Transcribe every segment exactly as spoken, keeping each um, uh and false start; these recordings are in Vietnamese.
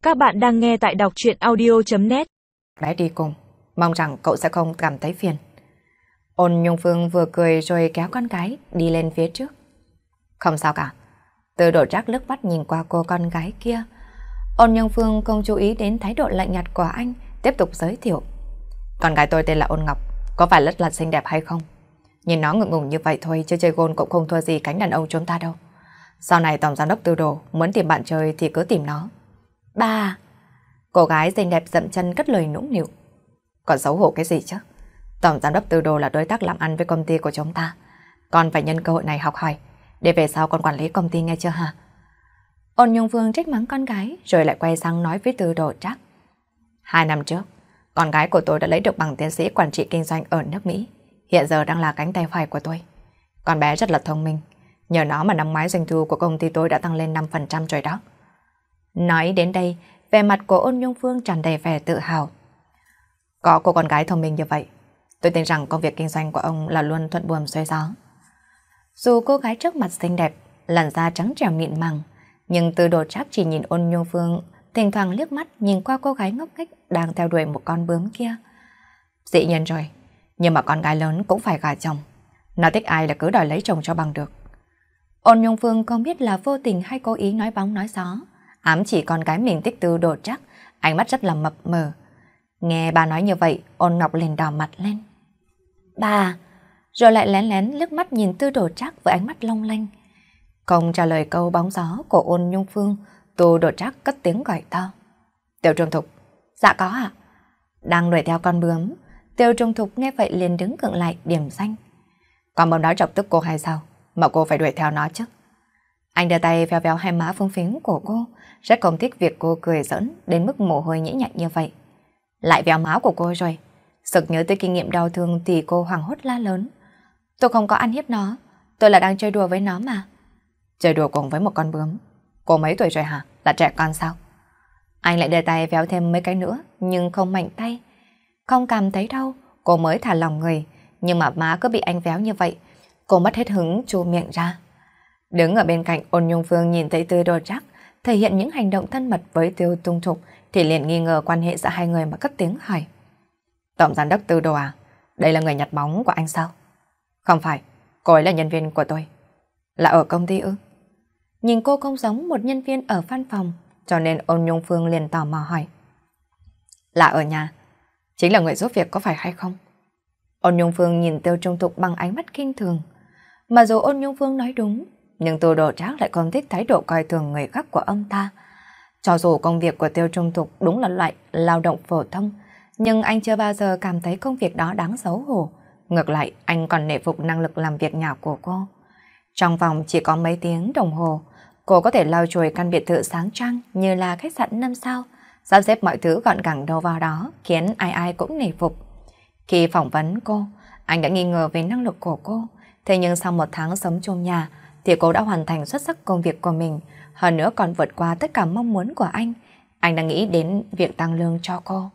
Các bạn đang nghe tại đọc truyện audio chấm net. Bé đi cùng, mong rằng cậu sẽ không cảm thấy phiền. Ôn Nhung Phương vừa cười rồi kéo con gái đi lên phía trước. Không sao cả. Từ Đổ Trác lướt mắt nhìn qua cô con gái kia. Ôn Nhung Phương không chú ý đến thái độ lạnh nhạt của anh, tiếp tục giới thiệu. Con gái tôi tên là Ôn Ngọc, có phải rất là xinh đẹp hay không? Nhìn nó ngượng ngùng như vậy thôi chứ chơi gôn cũng không thua gì cánh đàn ông chúng ta đâu. Sau này tổng giám đốc Tư Đồ muốn tìm bạn chơi thì cứ tìm nó. Ba! Cô gái xinh đẹp dậm chân cất lời nũng nịu. Còn xấu hổ cái gì chứ? Tổng giám đốc Tư Đồ là đối tác làm ăn với công ty của chúng ta. Con phải nhân cơ hội này học hỏi, để về sau con quản lý công ty nghe chưa hả? Ôn Nhung Phương trách mắng con gái rồi lại quay sang nói với Tư Đồ Trác. Hai năm trước, con gái của tôi đã lấy được bằng tiến sĩ quản trị kinh doanh ở nước Mỹ. Hiện giờ đang là cánh tay phải của tôi. Con bé rất là thông minh. Nhờ nó mà năm ngoái doanh thu của công ty tôi đã tăng lên năm phần trăm rồi đó. Nói đến đây, vẻ mặt của Ôn Nhung Phương tràn đầy vẻ tự hào. Có cô con gái thông minh như vậy, tôi tin rằng công việc kinh doanh của ông là luôn thuận buồm xuôi gió. Dù cô gái trước mặt xinh đẹp, làn da trắng trẻo mịn màng, nhưng Tư Đồ Trác chỉ nhìn Ôn Nhung Phương, thỉnh thoảng liếc mắt nhìn qua cô gái ngốc nghếch đang theo đuổi một con bướm kia. Dĩ nhiên rồi, nhưng mà con gái lớn cũng phải gả chồng. Nó thích ai là cứ đòi lấy chồng cho bằng được. Ôn Nhung Phương không biết là vô tình hay cố ý nói bóng nói gió, ám chỉ con gái mình thích Tư Đồ Trác, ánh mắt rất là mập mờ. Nghe bà nói như vậy, Ôn Ngọc liền đỏ mặt lên. Bà! Rồi lại lén lén liếc mắt nhìn Tư Đồ Trác với ánh mắt long lanh. Không trả lời câu bóng gió của Ôn Nhung Phương, Tư Đồ Trác cất tiếng gọi to. Tiêu Trung Thục. Dạ có ạ. Đang đuổi theo con bướm, Tiêu Trung Thục nghe vậy liền đứng khựng lại điểm danh. Con bướm đó chọc tức cô hay sao? Mà cô phải đuổi theo nó chứ. Anh đưa tay véo véo hai má phúng phính của cô, rất không thích việc cô cười giỡn đến mức mồ hôi nhễ nhại như vậy. Lại véo má của cô rồi. Sực nhớ tới kinh nghiệm đau thương thì cô hoảng hốt la lớn. Tôi không có ăn hiếp nó, tôi là đang chơi đùa với nó mà. Chơi đùa cùng với một con bướm? Cô mấy tuổi rồi hả? Là trẻ con sao? Anh lại đưa tay véo thêm mấy cái nữa, nhưng không mạnh tay. Không cảm thấy đâu, cô mới thả lòng người, nhưng mà má cứ bị anh véo như vậy, cô mất hết hứng chu miệng ra. Đứng ở bên cạnh, Ôn Nhung Phương nhìn thấy Tư Đồ Trác thể hiện những hành động thân mật với Tiêu Trung Thục thì liền nghi ngờ quan hệ giữa hai người mà cất tiếng hỏi. Tổng giám đốc Tư Đồ à? Đây là người nhặt bóng của anh sao? Không phải, cô ấy là nhân viên của tôi. Là ở công ty ư? Nhìn cô không giống một nhân viên ở văn phòng, cho nên Ôn Nhung Phương liền tò mò hỏi. Là ở nhà. Chính là người giúp việc có phải hay không? Ôn Nhung Phương nhìn Tiêu Trung Thục bằng ánh mắt khinh thường. Mà dù Ôn Nhung Phương nói đúng, nhưng Tư Đồ Trác lại không thích thái độ coi thường người khác của ông ta. Cho dù công việc của Tiêu Trung Thục đúng là loại lao động phổ thông, nhưng anh chưa bao giờ cảm thấy công việc đó đáng xấu hổ. Ngược lại, anh còn nể phục năng lực làm việc nhà của cô. Trong vòng chỉ có mấy tiếng đồng hồ, cô có thể lau chùi căn biệt thự sáng trang như là khách sạn năm sao, sắp xếp mọi thứ gọn gàng đâu vào đó, khiến ai ai cũng nể phục. Khi phỏng vấn cô, anh đã nghi ngờ về năng lực của cô, thế nhưng sau một tháng sống chung nhà, thì cô đã hoàn thành xuất sắc công việc của mình, hơn nữa còn vượt qua tất cả mong muốn của anh. Anh đang nghĩ đến việc tăng lương cho cô.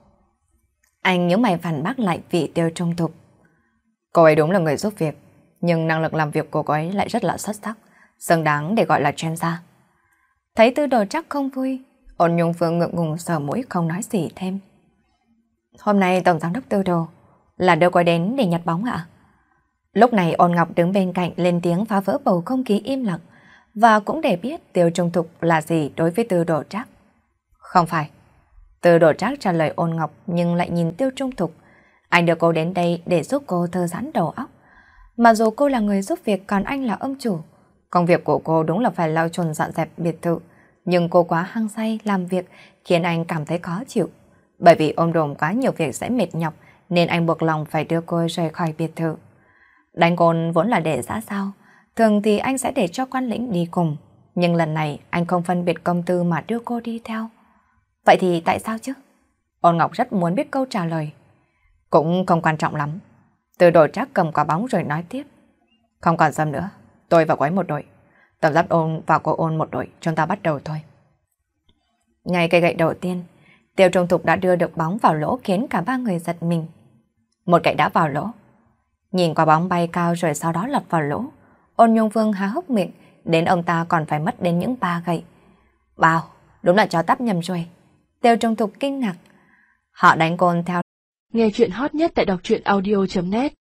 Anh nhớ mày phản bác lại vị Tiêu Trung Thục. Cô ấy đúng là người giúp việc, nhưng năng lực làm việc của cô ấy lại rất là xuất sắc, xứng đáng để gọi là chuyên gia. Thấy Tư Đồ Trác không vui, Ôn Nhung Phương ngượng ngùng sờ mũi không nói gì thêm. Hôm nay tổng giám đốc Tư Đồ là đưa cô ấy đến để nhặt bóng ạ? Lúc này Ôn Ngọc đứng bên cạnh lên tiếng phá vỡ bầu không khí im lặng, và cũng để biết Tiêu Trung Thục là gì đối với Tư Đồ Trác. Không phải. Tư Đồ Trác trả lời Ôn Ngọc nhưng lại nhìn Tiêu Trung Thục. Anh đưa cô đến đây để giúp cô thư giãn đầu óc. Mà dù cô là người giúp việc còn anh là ông chủ, công việc của cô đúng là phải lau chùi dọn dẹp biệt thự, nhưng cô quá hăng say làm việc khiến anh cảm thấy khó chịu. Bởi vì ôm đồm quá nhiều việc sẽ mệt nhọc nên anh buộc lòng phải đưa cô rời khỏi biệt thự. Đánh côn vốn là để xã giao, thường thì anh sẽ để cho quan lĩnh đi cùng, nhưng lần này anh không phân biệt công tư mà đưa cô đi theo. Vậy thì tại sao chứ? Ôn Ngọc rất muốn biết câu trả lời. Cũng không quan trọng lắm. Tư Đồ Trác cầm quả bóng rồi nói tiếp. Không còn dâm nữa, tôi và cô ấy một đội. Tổng giám Ôn và cô Ôn một đội, chúng ta bắt đầu thôi. Ngay cây gậy đầu tiên, Tiêu Trung Thục đã đưa được bóng vào lỗ khiến cả ba người giật mình. Một gậy đã vào lỗ. Nhìn quả bóng bay cao rồi sau đó lật vào lỗ, Ôn Nhung Phương há hốc miệng, đến ông ta còn phải mất đến những ba gậy. Bao, đúng là chó tắp nhầm rồi. Tiêu Trung Thục kinh ngạc. Họ đánh côn theo. Nghe chuyện hot nhất tại đọc truyện audio chấm net